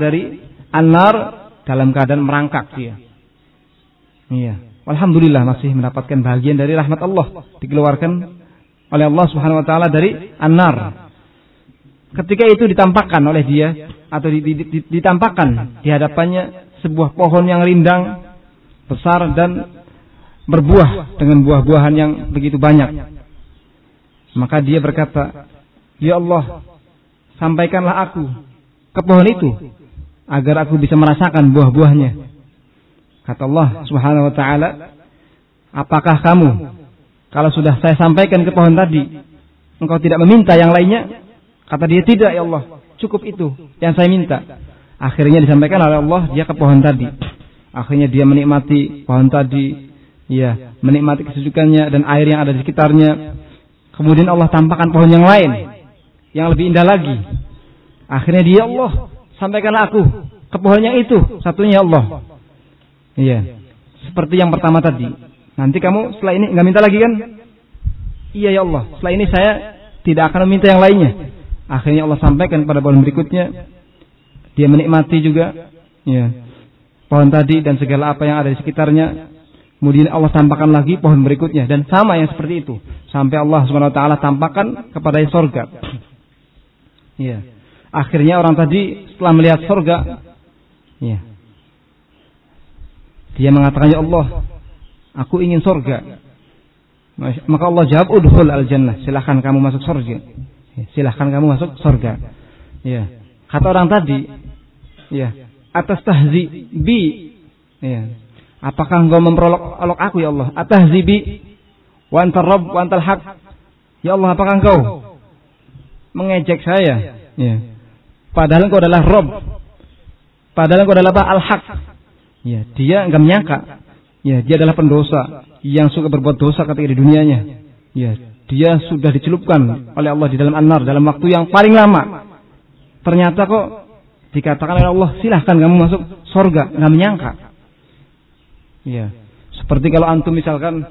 dari an-nar dalam keadaan merangkak dia. Iya. Alhamdulillah masih mendapatkan bagian dari rahmat Allah, dikeluarkan oleh Allah Subhanahu wa taala dari an-nar. Ketika itu ditampakkan oleh dia atau ditampakkan di hadapannya sebuah pohon yang rindang, besar dan berbuah dengan buah-buahan yang begitu banyak. Maka dia berkata, "Ya Allah, sampaikanlah aku ke pohon itu agar aku bisa merasakan buah-buahnya." Kata Allah Subhanahu wa taala, "Apakah kamu kalau sudah saya sampaikan ke pohon tadi, engkau tidak meminta yang lainnya?" Kata dia, "Tidak ya Allah, cukup itu yang saya minta." Akhirnya disampaikan oleh Allah dia ke pohon tadi. Akhirnya dia menikmati pohon tadi, ya, menikmati kesejukannya dan air yang ada di sekitarnya. Kemudian Allah tampakkan pohon yang lain yang lebih indah lagi. Akhirnya dia, "Allah, sampaikanlah aku ke pohon yang itu, satunya ya Allah." Iya, seperti yang pertama tadi. Nanti kamu setelah ini nggak minta lagi kan? Iya ya Allah, setelah ini saya tidak akan meminta yang lainnya. Akhirnya Allah sampaikan pada pohon berikutnya. Dia menikmati juga, ya, pohon tadi dan segala apa yang ada di sekitarnya. Kemudian Allah tampakkan lagi pohon berikutnya dan sama yang seperti itu sampai Allah Subhanahu wa taala tampakkan kepada surga. Iya. Akhirnya orang tadi setelah melihat surga, ya, dia mengatakan, "Ya Allah, aku ingin surga." Maka Allah jawab, "Udkhul al-jannah." Silahkan kamu masuk surga. Silahkan kamu masuk surga. Ya. Kata orang tadi, ya, "Atas tahzi bi." Ya. Apakah engkau memperolok aku ya Allah? Atahzi bi wa antar rabb wa antal haq. Ya Allah, apakah engkau mengejek saya? Ya. Padahal engkau adalah Rabb. Padahal engkau adalah al-haq. Ya, dia enggak menyangka. Ya, dia adalah pendosa yang suka berbuat dosa ketika di dunianya. Ya, dia sudah dicelupkan oleh Allah di dalam an-nar dalam waktu yang paling lama. Ternyata kok dikatakan oleh Allah, "Silahkan kamu masuk surga." Enggak menyangka. Ya, seperti kalau antum misalkan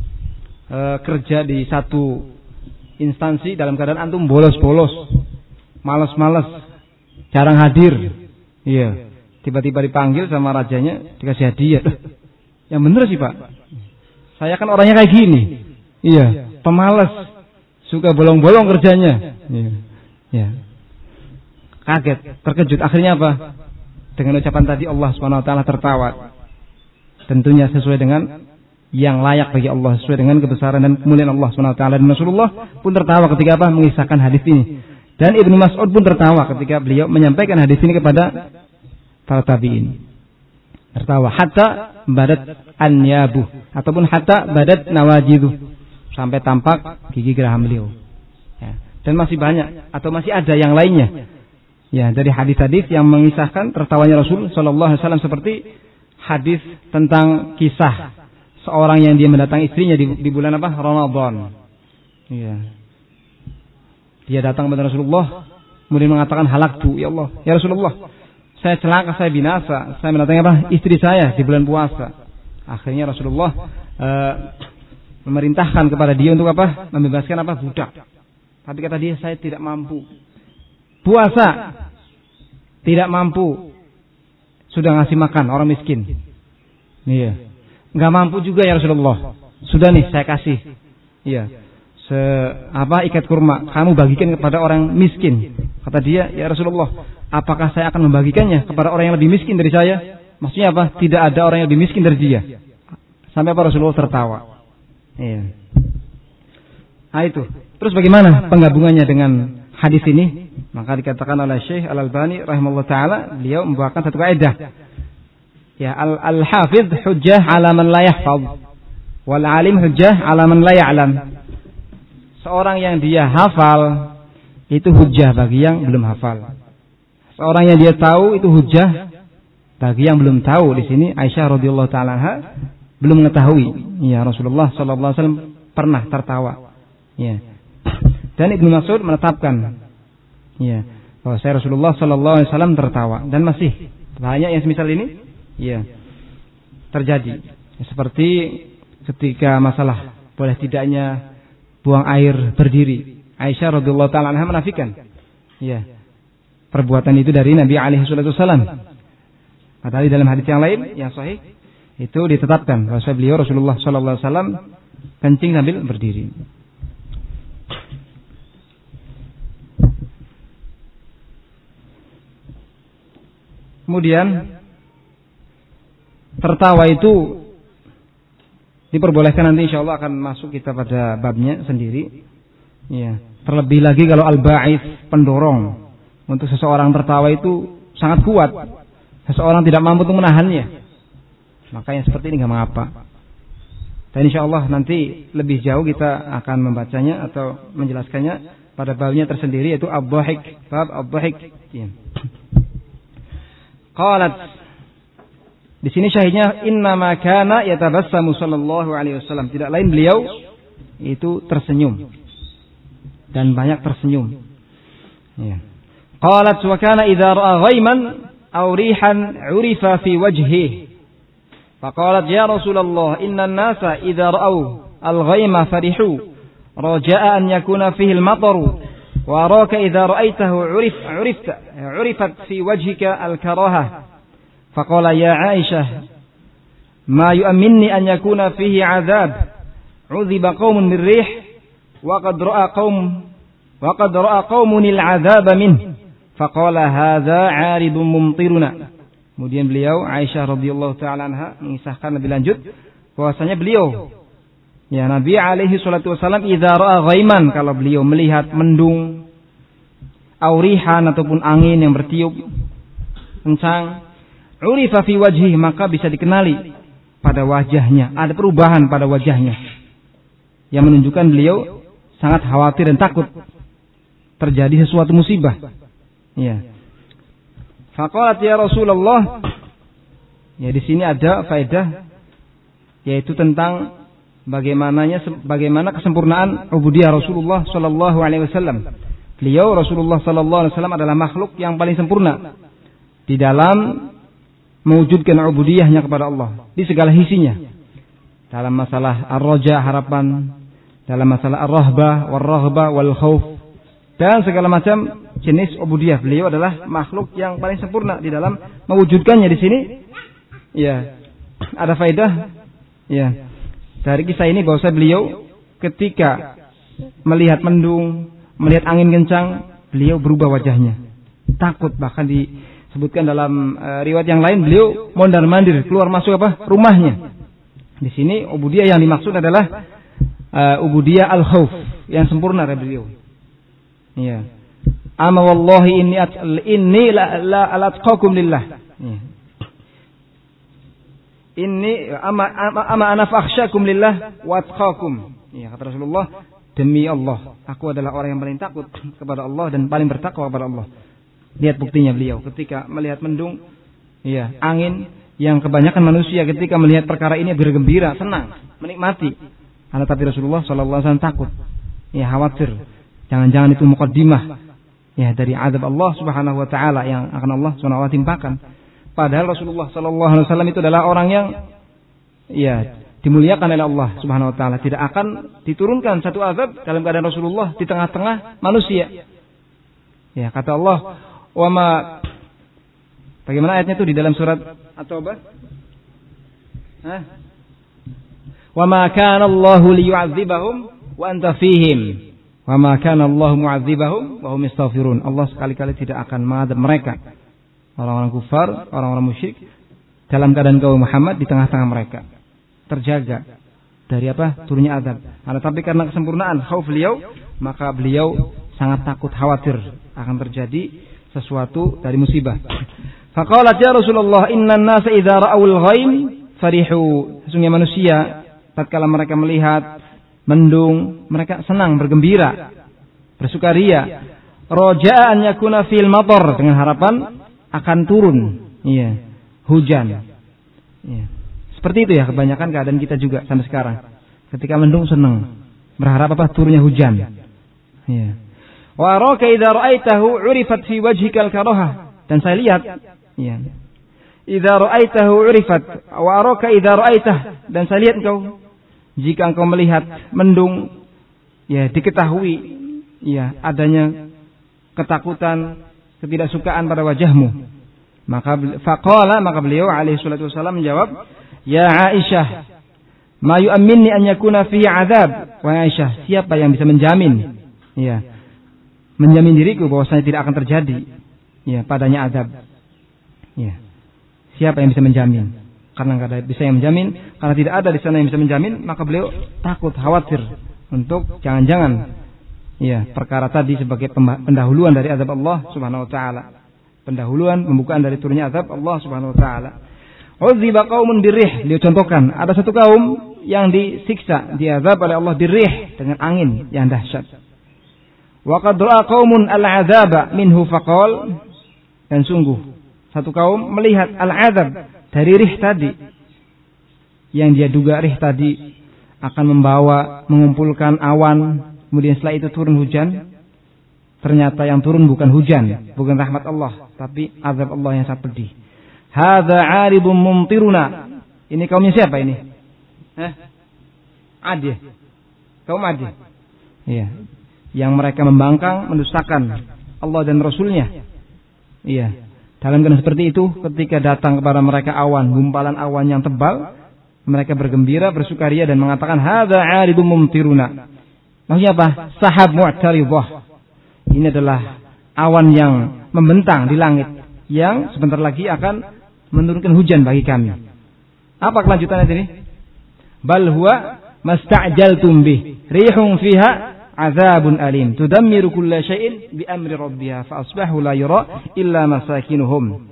kerja di satu instansi dalam keadaan antum bolos-bolos, malas-malas, jarang hadir. Iya. Tiba-tiba dipanggil sama rajanya, dikasih hadiah. Yang bener sih Pak, saya kan orangnya kayak gini. Iya, pemalas, suka bolong-bolong kerjanya. Iya. Ya. Kaget, terkejut. Akhirnya apa? Dengan ucapan tadi Allah SWT tertawa. Tentunya sesuai dengan yang layak bagi Allah, sesuai dengan kebesaran dan kemuliaan Allah SWT. Dan Rasulullah pun tertawa ketika apa? Mengisahkan hadis ini. Dan Ibnu Mas'ud pun tertawa ketika beliau menyampaikan hadis ini kepada para tabi'in. Tertawa hatta badat anyabuh ataupun hatta badat nawajiduh, sampai tampak gigi geraham beliau. Ya. Dan masih banyak atau masih ada yang lainnya. Ya, dari hadis-hadis yang mengisahkan tertawanya Rasul sallallahu alaihi wasallam, seperti hadis tentang kisah seorang yang dia mendatangi istrinya di bulan apa? Ramadan. Ya. Dia datang kepada Rasulullah kemudian mengatakan, "Halaktu ya Allah, ya Rasulullah, saya celaka, saya binasa, saya mendatangi apa? Istri saya di bulan puasa." Akhirnya Rasulullah memerintahkan kepada dia untuk apa? Membebaskan apa? Budak. Tapi kata dia, "Saya tidak mampu puasa, tidak mampu sudah ngasih makan orang miskin." Iya. Enggak mampu juga ya Rasulullah. Sudah nih saya kasih. Iya. Ikat kurma, kamu bagikan kepada orang miskin. Kata dia, "Ya Rasulullah, apakah saya akan membagikannya kepada orang yang lebih miskin dari saya?" Maksudnya apa? Tidak ada orang yang lebih miskin dari dia. Sampai apa? Rasulullah tertawa. Iya. Nah itu. Terus bagaimana penggabungannya dengan hadis ini? Maka dikatakan oleh Syekh Al-Albani rahimahullah taala, beliau membawakan satu kaidah. Ya, al-hafidh hujjah 'ala man la yahfaz, wal 'alim hujjah 'ala man la ya'lam. Seorang yang dia hafal itu hujjah bagi yang belum hafal. Seorang yang dia tahu itu hujjah bagi yang belum tahu. Di sini Aisyah radhiyallahu taala anha belum mengetahui. Ya, Rasulullah sallallahu alaihi wasallam pernah tertawa. Ya. Dan Ibnu Mas'ud menetapkan, ya, bahwa saya Rasulullah sallallahu alaihi wasallam tertawa, dan masih banyak yang semisal ini, ya, terjadi. Seperti ketika masalah boleh tidaknya buang air berdiri, Aisyah radhiyallahu taala anha menafikan. Ya. perbuatan itu dari Nabi alaihi wasallam. Padahal di dalam hadis yang lain yang sahih itu ditetapkan bahwa beliau Rasulullah sallallahu alaihi wasallam kencing sambil berdiri. Kemudian tertawa itu diperbolehkan, nanti insyaallah akan masuk kita pada babnya sendiri. Ya, terlebih lagi kalau al-ba'ith, pendorong untuk seseorang tertawa itu sangat kuat. Seseorang tidak mampu untuk menahannya. Maka yang seperti ini enggak mengapa. Dan insyaallah nanti lebih jauh kita akan membacanya atau menjelaskannya pada babnya tersendiri, yaitu ad-dhahik, bab ad-dhahik. Ya. Qalat, di sini syahidnya innama kana yatabassamu sallallahu alaihi wasallam, tidak lain beliau itu tersenyum dan banyak tersenyum. Ya. Qalat wa kana idza ra'a ghaiman aw rihan 'urifa fi wajhihi. Faqalat ya Rasulullah inna an-nasa idza ra'aw al-ghaima farihu raja'a an yakuna fihi al-mataru. وأراك إذا رأيته عرفت في وجهك الكراهة فقال يا عائشة ما يؤمنني أن يكون فيه عذاب عذب قوم بالريح وقد رأى قوم العذاب منه فقال هذا عارض ممطرنا. Kemudian beliau Aisyah radhiyallahu taala anha mengisahkan lebih lanjut bahwasanya beliau Nabi alaihi salatu wasallam idza ra'a ghaiman, kalau beliau melihat mendung, aurihan ataupun angin yang bertiup kencang, urifa fi wajhi, maka bisa dikenali pada wajahnya, ada perubahan pada wajahnya yang menunjukkan beliau sangat khawatir dan takut terjadi sesuatu musibah. Ya. Faqalat ya Rasulullah. Ya, di sini ada faedah yaitu tentang bagaimana kesempurnaan ubudiyah Rasulullah sallallahu alaihi wasallam. Beliau Rasulullah sallallahu alaihi wasallam adalah makhluk yang paling sempurna di dalam mewujudkan ubudiyahnya kepada Allah di segala sisinya. Dalam masalah ar-raja, harapan, dalam masalah ar-rahbah, war-raghbah, wal-khauf, dan segala macam jenis ubudiyah, beliau adalah makhluk yang paling sempurna di dalam mewujudkannya. Di sini ya ada faedah ya dari kisah ini bahwa beliau ketika melihat mendung, melihat angin kencang, beliau berubah wajahnya. Takut, bahkan disebutkan dalam riwayat yang lain beliau mondar-mandir keluar masuk rumahnya. Di sini ubudiyah yang dimaksud adalah ubudiyah al-khauf yang sempurna dari beliau. Iya. Ama wallahi inni la alatqakum lillah. Ya. Inni ama ana fakhsyakum lillah wa atqakum. Ya, kata Rasulullah, demi Allah, aku adalah orang yang paling takut kepada Allah dan paling bertakwa kepada Allah. Lihat buktinya beliau ketika melihat mendung, ya, angin, yang kebanyakan manusia ketika melihat perkara ini bergembira, senang, menikmati. Tapi Rasulullah sallallahu alaihi wasallam takut. Ya, khawatir. Jangan-jangan itu muqaddimah ya dari azab Allah Subhanahu wa taala yang akan Allah Subhanahu wa taala timpakan. Padahal Rasulullah sallallahu alaihi wasallam itu adalah orang yang ya dimuliakan oleh Allah Subhanahu wa taala, tidak akan diturunkan satu azab dalam keadaan Rasulullah di tengah-tengah manusia. Ya, kata Allah, "Wa ma" bagaimana ayatnya itu di dalam surat At-Taubah? "Wa ma kana Allahu liyu'adzibahum wa anta fihim, wa ma kana Allahu mu'adzibahum wa hum yastaghfirun." Allah sekali-kali tidak akan mengadab mereka, orang-orang kufar, orang-orang musyrik, dalam keadaan kaum Muhammad di tengah-tengah mereka, terjaga dari turunnya azab. Tapi karena kesempurnaan khauf beliau, maka beliau sangat takut, khawatir akan terjadi sesuatu dari musibah. Faqalat ya Rasulullah innan nasa idza ra'awul ghaim farihu. Sesungguhnya manusia tatkala mereka melihat mendung, mereka senang, bergembira, bersukaria. Raja'a an yakuna fil matar, dengan harapan akan turun, iya, hujan. Iya. Seperti itu ya kebanyakan keadaan kita juga sampai sekarang. Ketika mendung senang, berharap turunnya hujan. Iya. Wa araka idza ra'aitahu 'urifat fi wajhika al-karahah. Dan saya lihat, iya. Idza ra'aitahu 'urifat wa araka idza ra'aitah, dan saya lihat engkau jika engkau melihat mendung, ya diketahui ya adanya ketakutan, ketidaksukaan pada wajahmu. Maka beliau alaihi salatu wasallam menjawab, "Ya Aisyah, ma yu'minni an yakuna fi 'adzab." Wahai Aisyah, siapa yang bisa menjamin menjamin diriku bahwasanya tidak akan terjadi padanya azab? Siapa yang bisa menjamin? Karena enggak ada bisa yang menjamin, karena tidak ada di sana yang bisa menjamin, maka beliau takut, khawatir untuk jangan-jangan perkara tadi sebagai pendahuluan dari azab Allah Subhanahu wa taala. Pendahuluan pembukaan dari turunnya azab Allah Subhanahu wa taala. Uziba qaumun birrih, dia contohkan, ada satu kaum yang disiksa, diazab oleh Allah birrih, dengan angin yang dahsyat. Wa qad ra'a qaumun al-'adzaba minhu faqal, dan sungguh satu kaum melihat al-'adzab dari rih tadi, yang dia duga rih tadi akan mengumpulkan awan, kemudian setelah itu turun hujan. Ternyata yang turun bukan hujan, bukan rahmat Allah, tapi azab Allah yang sangat pedih. Hadza 'aribun mumtiruna. Ini kaumnya siapa ini? Adi. Kaum Adi. Yang mereka membangkang, mendustakan Allah dan Rasulnya. Dalam keadaan seperti itu, ketika datang kepada mereka awan, gumpalan awan yang tebal, mereka bergembira, bersukaria dan mengatakan, hadza 'aribun mumtiruna. Maksudnya apa? Sahab mu'taridah. Ini adalah awan yang membentang di langit, yang sebentar lagi akan menurunkan hujan bagi kami. Apa kelanjutannya ini? Bal huwa masta'jaltum bih, rihun fiha 'adzabun alim, tudammiru kulla syai'in bi amri rabbiha fa asbahu la yura illa masakinuhum.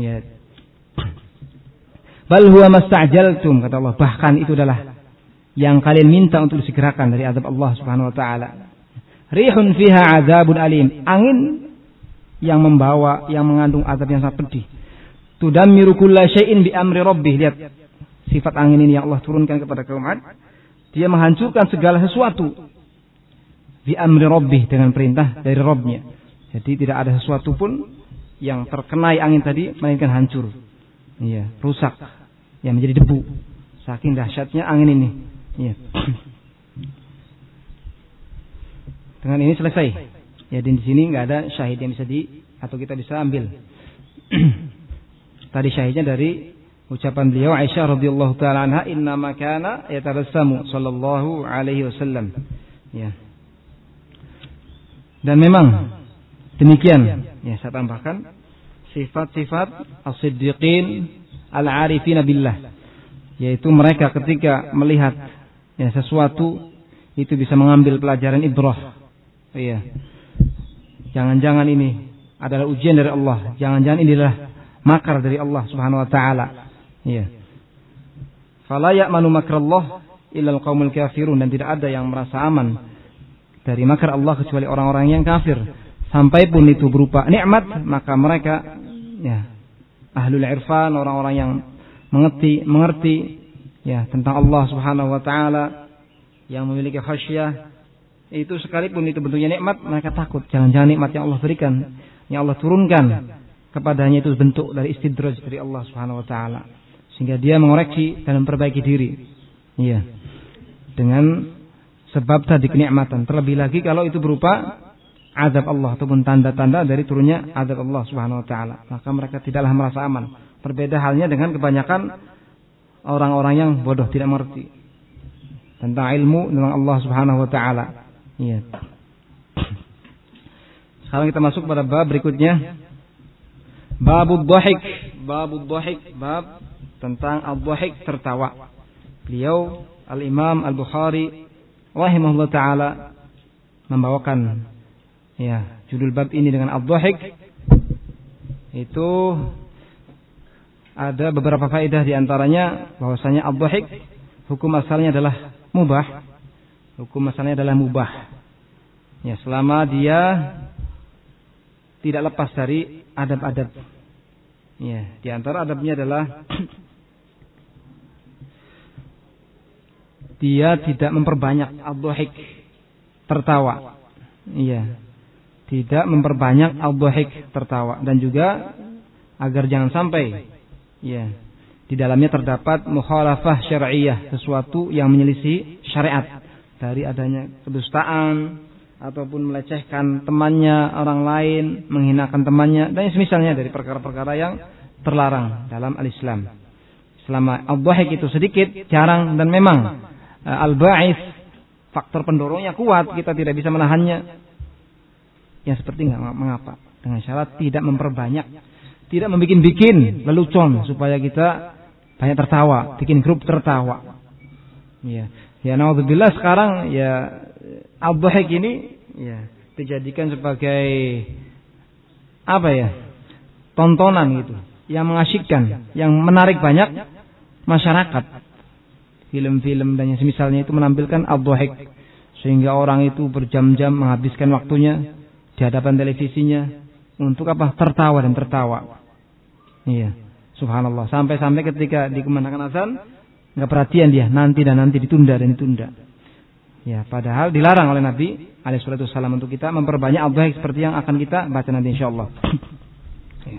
Bal huwa masta'jaltum, kata Allah, bahkan itu adalah yang kalian minta untuk disegerakan dari azab Allah Subhanahu wa taala. Rihun fiha 'adzabun alim, angin yang membawa, yang mengandung azab yang sangat pedih. Tudammiru kulla syai'in bi amri rabbih. Lihat sifat angin ini yang Allah turunkan kepada kaum 'Ad. Dia menghancurkan segala sesuatu bi amri rabbih, dengan perintah dari Rabb-nya. Jadi tidak ada sesuatu pun yang terkenai angin tadi melainkan hancur. Rusak, yang menjadi debu. Saking dahsyatnya angin ini. Dengan ini selesai. Di sini nggak ada syahid yang bisa atau kita bisa ambil. Tadi syahidnya dari ucapan beliau Aisyah radhiyallahu taala anha, inna ma kana yatabassamu sallallahu alaihi wasallam. Dan memang demikian. Saya tambahkan sifat-sifat as-siddiqin al-arifin billah, yaitu mereka ketika melihat sesuatu itu bisa mengambil pelajaran ibrah. Jangan-jangan ini adalah ujian dari Allah. Jangan-jangan inilah makar dari Allah Subhanahu wa taala. Fala ya'manu makrallah illa al-qaumul kafirun, dan tidak ada yang merasa aman dari makar Allah kecuali orang-orang yang kafir. Sampai pun itu berupa nikmat, maka mereka ahlul irfan, orang-orang yang mengerti tentang Allah Subhanahu wa taala, yang memiliki khasyah, itu sekalipun itu bentuknya nikmat, mereka takut. Jangan-jangan nikmat yang Allah berikan, yang Allah turunkan kepadanya itu bentuk dari istidraj dari Allah Subhanahu wa taala, sehingga dia mengoreksi dan memperbaiki diri. Dengan sebab tadi kenikmatan. Terlebih lagi kalau itu berupa azab Allah ataupun tanda-tanda dari turunnya azab Allah Subhanahu wa taala, maka mereka tidaklah merasa aman. Berbeda halnya dengan kebanyakan orang-orang yang bodoh, tidak mengerti tentang ilmu tentang Allah Subhanahu wa taala. Sekarang kita masuk pada bab berikutnya. Babud dhahik. Babud dhahik, bab tentang ad-dhahik, tertawa. Beliau Al-Imam Al-Bukhari rahimahullah taala membawakan judul bab ini dengan ad-dhahik. Itu ada beberapa faedah, di antaranya bahwasanya ad-dhahik hukum asalnya adalah mubah. Hukum asalnya adalah mubah. Selama dia tidak lepas dari adab-adab. Di antara adabnya adalah dia tidak memperbanyak ad-dhahik, tertawa. Tidak memperbanyak ad-dhahik, tertawa, dan juga agar jangan sampai di dalamnya terdapat mukhalafah syar'iyyah, sesuatu yang menyelisih syariat, dari adanya kedustaan ataupun melecehkan temannya orang lain, menghinakan temannya dan semisalnya dari perkara-perkara yang terlarang dalam al-Islam. Selama al-dhahik itu sedikit, jarang dan memang al-ba'is, faktor pendorongnya kuat, kita tidak bisa menahannya. Ya seperti enggak mengapa, dengan syarat tidak memperbanyak, tidak membikin-bikin lelucon supaya kita banyak tertawa, bikin grup tertawa. Ya, ya naudzubillah sekarang ya al-dhahik ini ya dijadikan sebagai apa ya? Tontonan gitu, yang mengasyikkan, yang menarik banyak masyarakat. Film-film dan yang semisalnya itu menampilkan al-dhahik sehingga orang itu berjam-jam menghabiskan waktunya di hadapan televisinya untuk apa? Tertawa dan tertawa. Iya, subhanallah. Sampai-sampai ketika dikumandangkan azan nggak perhatian dia, nanti ditunda dan ditunda. Ya, padahal dilarang oleh Nabi alaihi salatu wasallam untuk kita memperbanyak al-dhahik seperti yang akan kita baca nanti insyaallah. Ya.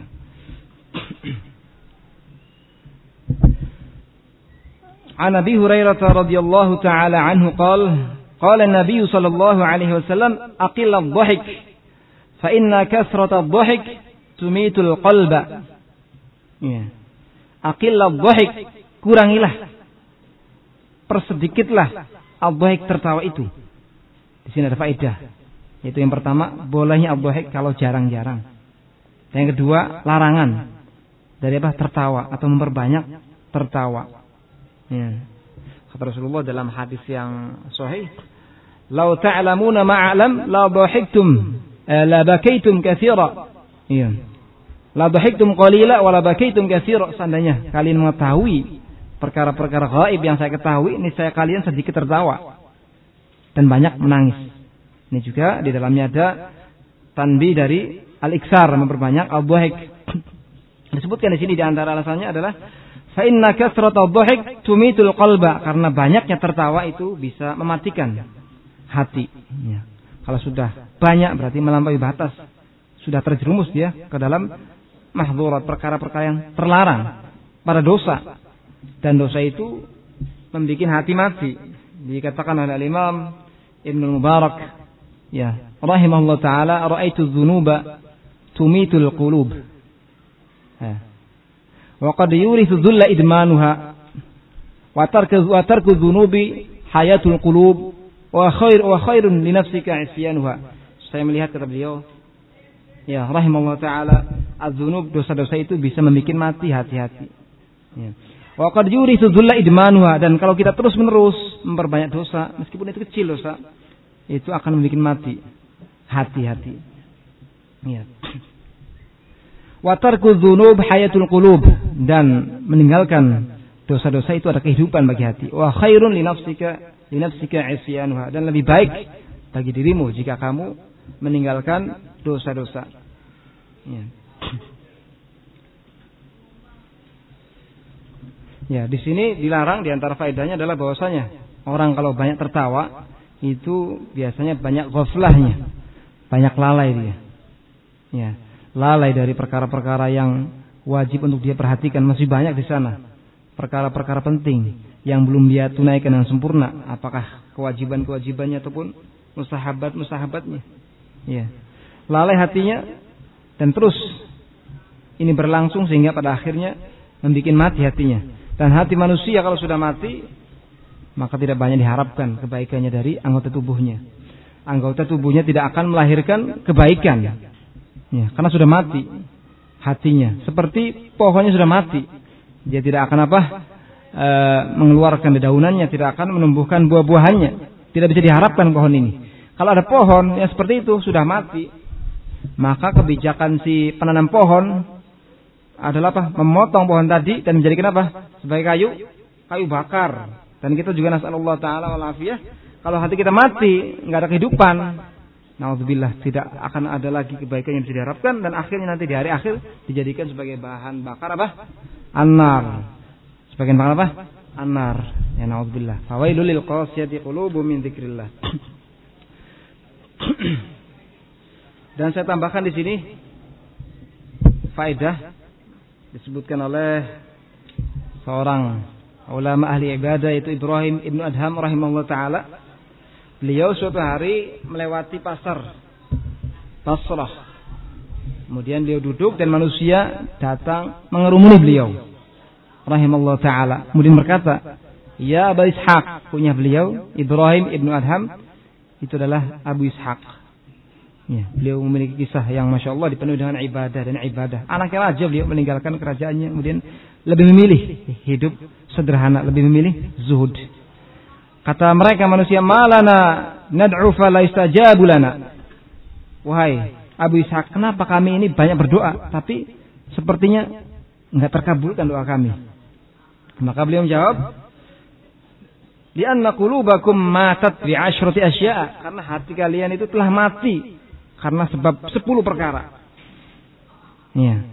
An Abi Hurairah radhiyallahu taala anhu qala an-nabiy sallallahu alaihi wasallam aqil ad-dhahik fa inna kasrata ad-dhahik tumitul qalba. Ya. Aqil ad-dhahik, kurangilah, persedikitlah al-dhahik, tertawa itu. Di sini ada faedah. Yaitu yang pertama, bolehnya al-dhahik kalau jarang-jarang. Yang kedua, larangan dari apa? Tertawa atau memperbanyak tertawa. Ya. Kata Rasulullah dalam hadis yang sahih, "Lau ta'lamuna ma'alam la dhahiktum la bakaitum katsira." Iya. La dhahiktum qalila wa la bakaitum katsira. Seandainya kalian mengetahui perkara-perkara gaib yang saya ketahui, ini saya kalian sedikit tertawa dan banyak menangis. Ini juga di dalamnya ada tanbih dari al-iksar, memperbanyak al-dhahik. Disebutkan di sini di antara alasannya adalah fa inna kasrata ad-dhahik tumitul qalba, karena banyaknya tertawa itu bisa mematikan hati. Ya. Kalau sudah banyak berarti melampaui batas, sudah terjerumus dia ke dalam mahdzurat, perkara-perkara yang terlarang, pada dosa. Dan dosa itu membuat hati mati. Dikatakan oleh Imam Ibnu Mubarak, ya, rahimahullah taala, ra'aitu dzunuba tumitul qulub. Wa qad yurithu dhulla idmanuha wa tarku dzunubi hayatul qulub wa khairun li nafsika isyanuha. Saya melihat, kata beliau, ya, rahimahullah taala, az-dzunub, dosa-dosa itu bisa membuat mati hati-hati. Ya. Wa qad yurithu dhulla idmanuha, dan kalau kita terus-menerus memperbanyak dosa, meskipun itu kecil dosa, itu akan membuat mati hati-hati. Ya. Wa tarku dzunub hayatul qulub, dan meninggalkan dosa-dosa itu ada kehidupan bagi hati. Wa khairun li nafsika isyanuha, dan lebih baik bagi dirimu jika kamu meninggalkan dosa-dosa. Ya. Ya, di sini dilarang, di antara faedahnya adalah bahwasanya orang kalau banyak tertawa itu biasanya banyak ghaflahnya, banyak lalai dia. Ya, lalai dari perkara-perkara yang wajib untuk dia perhatikan, masih banyak di sana. Perkara-perkara penting yang belum dia tunaikan dengan sempurna, apakah kewajiban-kewajibannya ataupun mustahabat-mustahabatnya. Ya. Lalai hatinya, dan terus ini berlangsung sehingga pada akhirnya membuat mati hatinya. Dan hati manusia kalau sudah mati, maka tidak banyak diharapkan kebaikannya dari anggota tubuhnya. Anggota tubuhnya tidak akan melahirkan kebaikan. Ya, karena sudah mati hatinya. Seperti pohonnya sudah mati. Dia tidak akan mengeluarkan dedaunannya, tidak akan menumbuhkan buah-buahannya. Tidak bisa diharapkan pohon ini. Kalau ada pohon yang seperti itu sudah mati, maka kebijakan si penanam pohon adalah memotong pohon tadi dan menjadikan sebagai kayu bakar. Dan kita juga nasallallahu taala wal afiyah, kalau hati kita mati, enggak ada kehidupan, naudzubillah, tidak akan ada lagi kebaikan yang bisa diharapkan, dan akhirnya nanti di hari akhir dijadikan sebagai bahan bakar an-nar. Sebagian bahan an-nar. Ya naudzubillah. Fawailul lil qasiyati qulubum min dzikrillah. Dan saya tambahkan di sini faedah disebutkan oleh seorang ulama ahli ibadah, yaitu Ibrahim Ibnu Adham rahimahullah taala. Beliau suatu hari melewati pasar Basrah. Kemudian beliau duduk dan manusia datang mengerumuni beliau. Rahimallahu ta'ala. Kemudian berkata, ya Abu Ishaq. Punya beliau, Ibrahim ibnu Adham. Itu adalah Abu Ishaq. Ya, beliau memiliki kisah yang Masya Allah dipenuhi dengan ibadah dan ibadah. Anaknya raja, beliau meninggalkan kerajaannya. Kemudian lebih memilih hidup sederhana. Lebih memilih zuhud. Kata mereka manusia, malana nad'u fala istajabu lana. Wahai Abu Ishaq, kenapa kami ini banyak berdoa, tapi sepertinya enggak terkabulkan doa kami? Maka beliau menjawab, li'anna qulubakum matat bi 'ashrati asya', karena hati kalian itu telah mati karena sebab 10 perkara. Ya.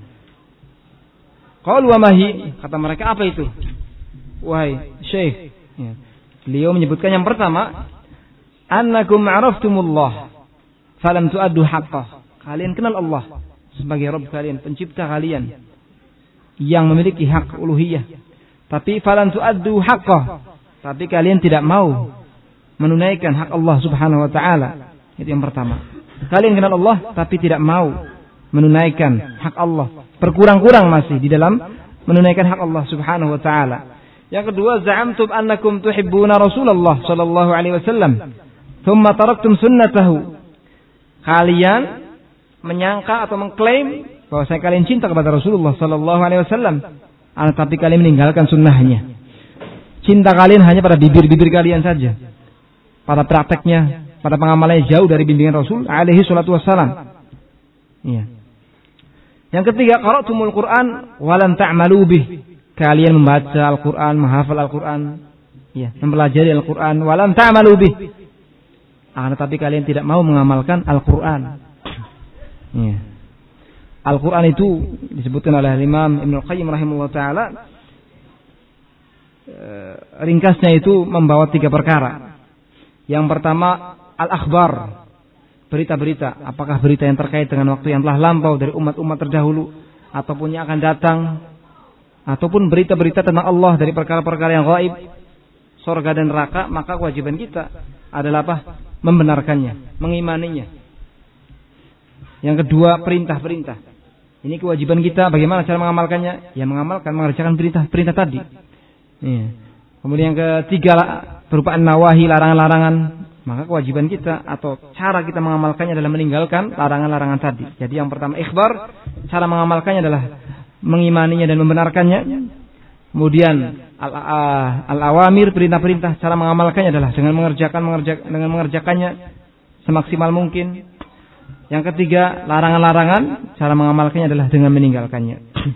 Qalu wa mahi, kata mereka apa itu? Wahai Syekh, ya. Beliau menyebutkan yang pertama, annakum araftumullah falam tu'addu haqqah. Kalian kenal Allah sebagai Rabb kalian, pencipta kalian yang memiliki hak uluhiyah. Tapi falam tu'addu haqqah. Tapi kalian tidak mau menunaikan hak Allah Subhanahu wa taala. Itu yang pertama. Kalian kenal Allah tapi tidak mau menunaikan hak Allah. Berkurang-kurang masih di dalam menunaikan hak Allah Subhanahu wa taala. Yang kedua, za'amtum annakum tuhibbuna Rasulullah sallallahu alaihi wasallam, thumma taraktum sunnatahu. Kalian menyangka atau mengklaim bahwa kalian cinta kepada Rasulullah sallallahu alaihi wasallam, tapi kalian meninggalkan sunnahnya. Cinta kalian hanya pada bibir-bibir kalian saja. Pada prakteknya, pada pengamalannya jauh dari bimbingan Rasul alaihi salatu wassalam. Ya. Yang ketiga, qara'tumul Qur'an wa lam ta'malu bih. Kalian membaca Al-Quran, menghafal Al-Quran, ya, mempelajari Al-Quran, walam ta'malu bih. Tapi kalian tidak mau mengamalkan Al-Quran. Ya. Al-Quran itu disebutkan oleh Imam Ibnu Qayyim rahimahullah ta'ala. Ringkasnya itu membawa 3 perkara. Yang pertama, al-akhbar, berita-berita. Apakah berita yang terkait dengan waktu yang telah lampau dari umat-umat terdahulu, ataupun yang akan datang, ataupun berita-berita tentang Allah dari perkara-perkara yang gaib, surga dan neraka, maka kewajiban kita adalah apa? Membenarkannya, mengimaninya. Yang kedua, perintah-perintah. Ini kewajiban kita, bagaimana cara mengamalkannya? Ya mengamalkan, mengerjakan perintah tadi. Ya. Kemudian yang ketiga, berupa nawahi, larangan-larangan. Maka kewajiban kita atau cara kita mengamalkannya adalah meninggalkan larangan-larangan tadi. Jadi yang pertama ikhbar, cara mengamalkannya adalah mengimaninya dan membenarkannya. Kemudian al-awamir, perintah-perintah, cara mengamalkannya adalah dengan mengerjakannya semaksimal mungkin. Yang ketiga, larangan-larangan, cara mengamalkannya adalah dengan meninggalkannya.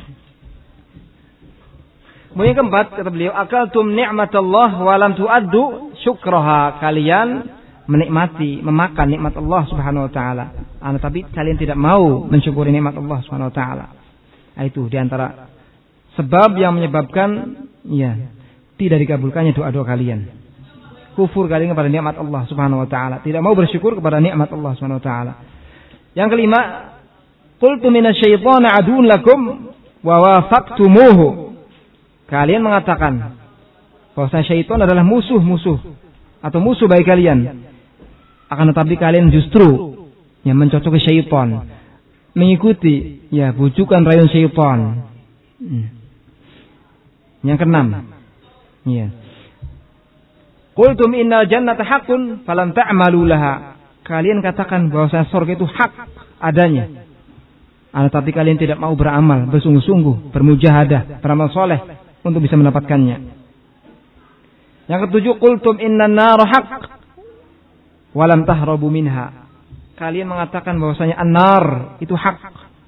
Kemudian yang keempat, kata beliau, akaltum ni'matallah wa lam tu'addu syukraha. Kalian menikmati, memakan nikmat Allah Subhanahu wa taala, tapi kalian tidak mau mensyukuri nikmat Allah Subhanahu wa taala. Itu diantara sebab yang menyebabkan tidak dikabulkannya doa-doa kalian. Kufur kalian kepada nikmat Allah Subhanahu wa taala, tidak mau bersyukur kepada nikmat Allah Subhanahu wa taala. Yang kelima, qultu minasyaitani aduun lakum wa wafaqtumuhu. Kalian mengatakan bahwa syaitan adalah musuh-musuh atau musuh bagi kalian. Akan tetapi kalian justru yang mencocoki syaitan, mengikuti bujukan rayuan syaitan. Yang keenam, qultum innal jannata haqqun falam ta'malu laha. Kalian katakan bahwa surga itu hak adanya, tapi kalian tidak mau beramal, bersungguh-sungguh, bermujahadah, beramal soleh untuk bisa mendapatkannya. Yang ketujuh, qultum innan nar haqq walam tahrabu minha. Kalian mengatakan bahwasanya an-nar itu hak,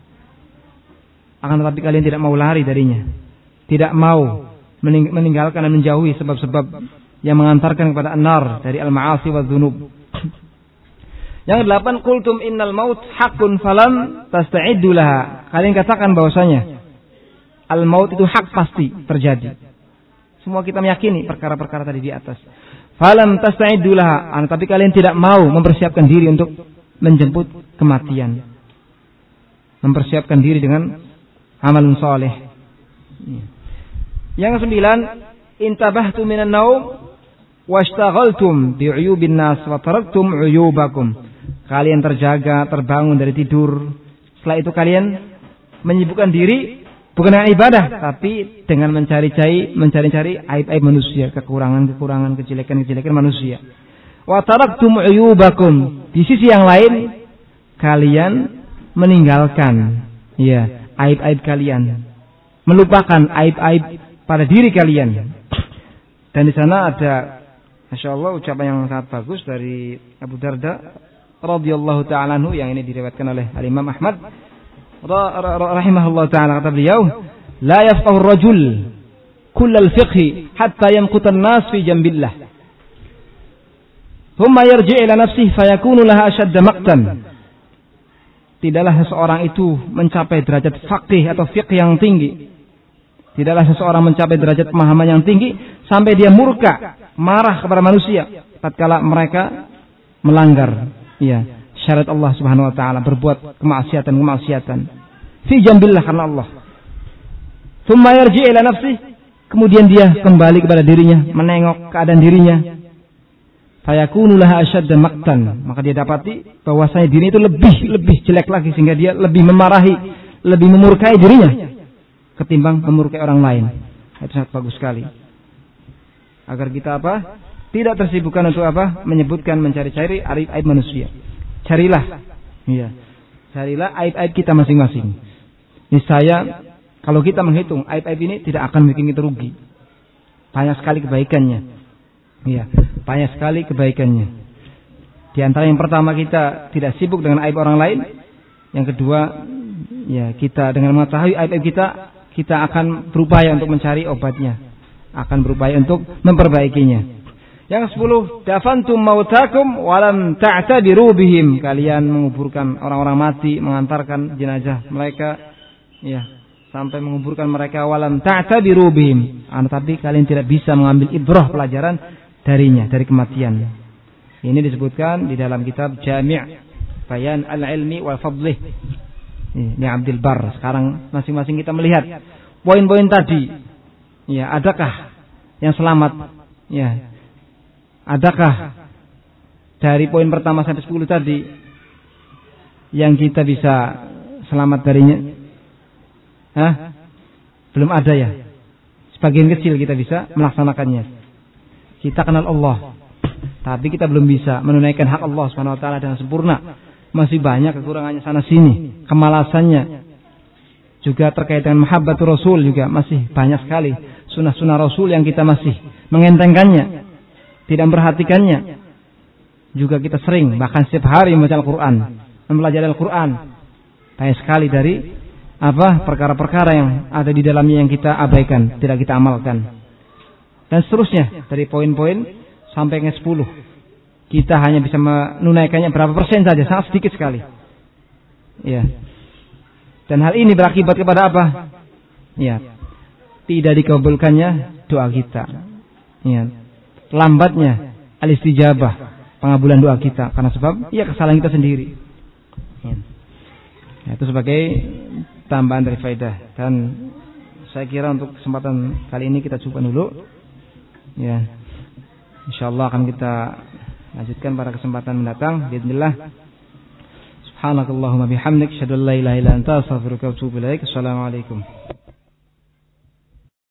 tetapi kalian tidak mau lari darinya, tidak mau meninggalkan dan menjauhi sebab-sebab yang mengantarkan kepada an-nar dari al-ma'asi wa dzunub. Yang kedelapan, qultum innal maut haqqun falam tasta'iddu laha. Kalian katakan bahwasanya al-maut itu hak, pasti terjadi. Semua kita meyakini perkara-perkara tadi di atas. Falam tasta'iddu laha, tapi kalian tidak mau mempersiapkan diri untuk menjemput kematian. Mempersiapkan diri dengan amalun saleh. Yang kesembilan, intabahtu minan naum Washtaghaltum bi'uyubin nas wa taraktum 'uyubakum. Kalian terjaga, terbangun dari tidur. Setelah itu kalian menyibukkan diri bukan dengan ibadah, tapi dengan mencari-cari aib-aib manusia, kekurangan-kekurangan, kejelekan-kejelekan manusia. Wa taraktum 'uyubakum. Di sisi yang lain kalian meninggalkan aib-aib kalian, melupakan aib-aib pada diri kalian. Dan di sana ada masyaallah ucapan yang sangat bagus dari Abu Darda radhiyallahu ta'ala anhu yang ini diriwayatkan oleh Al-Imam Ahmad rahimahullah ta'ala. Kata beliau, la yafqahu ar-rajul kullal fiqhi hatta yanquta an-nas fi jambillah thumma yarji' ila nafsihi fayakunu laha ashadda maqtan. Tidaklah seseorang itu mencapai derajat faqih atau fiqh yang tinggi, tidaklah seseorang mencapai derajat pemahaman yang tinggi sampai dia murka, marah kepada manusia tatkala mereka melanggar syariat Allah Subhanahu wa taala, berbuat kemaksiatan fi jambillah karena Allah. Tsumma yarji' ila nafsi, kemudian dia kembali kepada dirinya, menengok keadaan dirinya. Fayakunu laha ashadda maqtan, maka dia dapati bahwasanya diri itu lebih jelek lagi, sehingga dia lebih memarahi, lebih memurkai dirinya ketimbang memurkai orang lain. Itu sangat bagus sekali. Agar kita tidak tersibukkan untuk menyebutkan, mencari-cari aib-aib manusia. Carilah aib-aib kita masing-masing. Niscaya kalau kita menghitung aib-aib ini tidak akan bikin kita rugi. Banyak sekali kebaikannya. Banyak sekali kebaikannya. Di antara yang pertama, kita tidak sibuk dengan aib orang lain. Yang kedua, kita dengan mengetahui aib-aib kita akan berupaya untuk mencari obatnya, akan berupaya untuk memperbaikinya. Yang 10, dafantum mautakum walam ta'tabiru bihim. Kalian menguburkan orang-orang mati, mengantarkan jenazah mereka, sampai menguburkan mereka, walam ta'tabiru bihim. Tapi kalian tidak bisa mengambil ibrah, pelajaran darinya, dari kematian. Ini disebutkan di dalam kitab Jami' Bayan al-Ilmi wal Fadlih. Ini Abdul Bar. Sekarang masing-masing kita melihat poin-poin tadi. Adakah yang selamat? Adakah dari poin pertama sampai 10 tadi yang kita bisa selamat darinya? Belum ada ya. Sebagian kecil kita bisa melaksanakannya. Kita kenal Allah, tapi kita belum bisa menunaikan hak Allah Subhanahu wa taala dengan sempurna. Masih banyak kekurangannya sana sini, kemalasannya. Juga terkait dengan mahabbatur Rasul juga masih banyak sekali sunah-sunah Rasul yang kita masih mengentengkannya, tidak memperhatikannya. Juga kita sering, bahkan setiap hari membaca Al-Quran, mempelajari Al-Quran. Banyak sekali dari perkara-perkara yang ada di dalamnya yang kita abaikan, tidak kita amalkan. Dan seterusnya dari poin-poin sampai ke 10. Kita hanya bisa menunaikannya berapa persen saja, sangat sedikit sekali. Dan hal ini berakibat kepada apa? Tidak dikabulkannya doa kita. Lambatnya al-istijabah, pengabulan doa kita karena sebab kesalahan kita sendiri. Itu sebagai tambahan dari faedah. Dan saya kira untuk kesempatan kali ini kita cukup dulu. Insyaallah akan kita lanjutkan pada kesempatan mendatang. Bismillah. Subhanakallahumma bihamdik, asyhadu an la ilaha illa anta, astaghfiruka wa atubu ilaik. Assalamualaikum.